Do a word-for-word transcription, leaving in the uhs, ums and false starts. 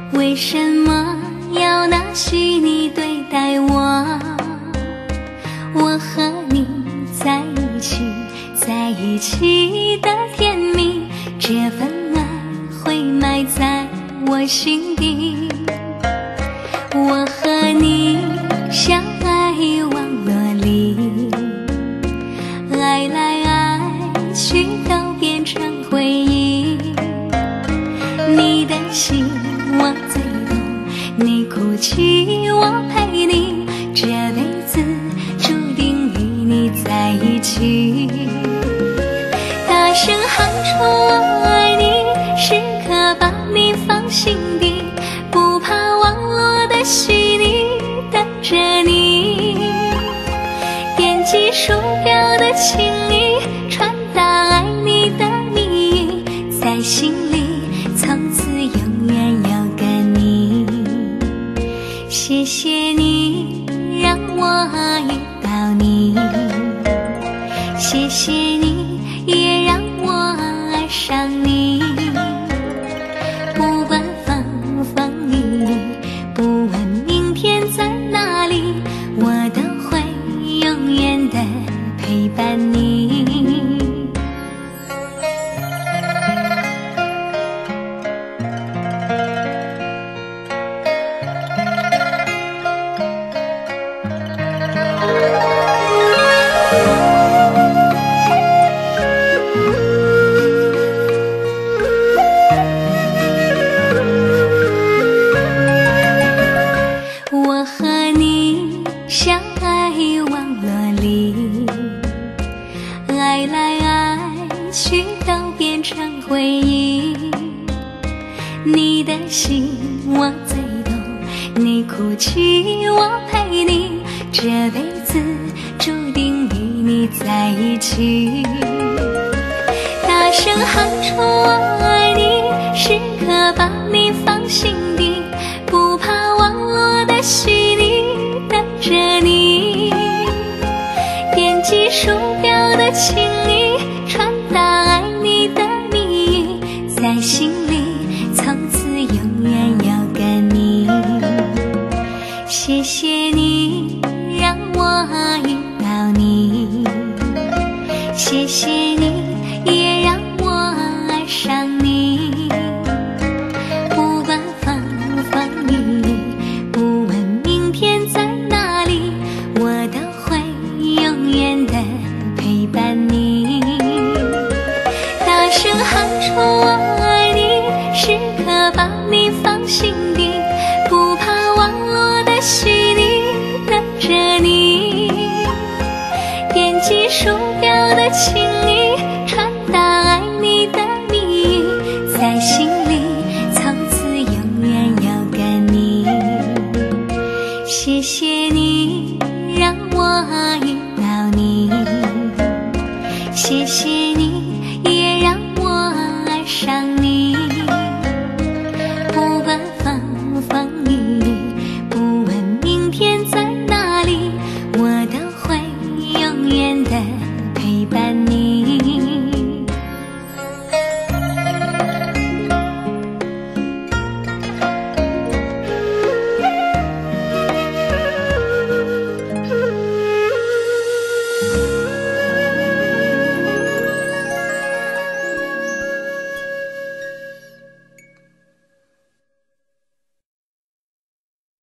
为什么要那虚拟对待我？我和你在一起，在一起的甜蜜，这份爱会埋在我心底。我和你相爱网络里，爱来爱去都变成回忆。你的心我最懂，你哭泣我陪你，这辈子注定与你在一起。大声喊出我爱你，时刻把你放心底，不怕网络的虚拟等着你。点击鼠标的情意，传达爱你的蜜语，在心里从此永远有个你。谢谢你让我遇到你，谢谢你也让我爱上你。不管风风雨雨，不问明天在哪里，我都会永远的陪伴你。我和你相爱网络里，爱来爱去都变成回忆。你的心我最懂，你哭泣我陪你，这辈子注定与你在一起。大声喊出我爱你，时刻把你放心底，不怕网络的虚拟等着你。点击鼠标的情意，传达爱你的蜜语，在心里从此永远有个你。谢谢你让我遇到你，谢谢你也让我爱上你。不管风风雨雨，不问明天在哪里，我都会永远的陪伴你。大声喊出我爱你，时刻把你放心底，不怕网络的虚拟等着你。点击鼠标的情意，传达爱你的蜜语，在心里从此永远有个你。谢谢你让我遇到你，谢谢你也让我爱上你。不管风风雨雨，不问明天在哪里，我都会永远的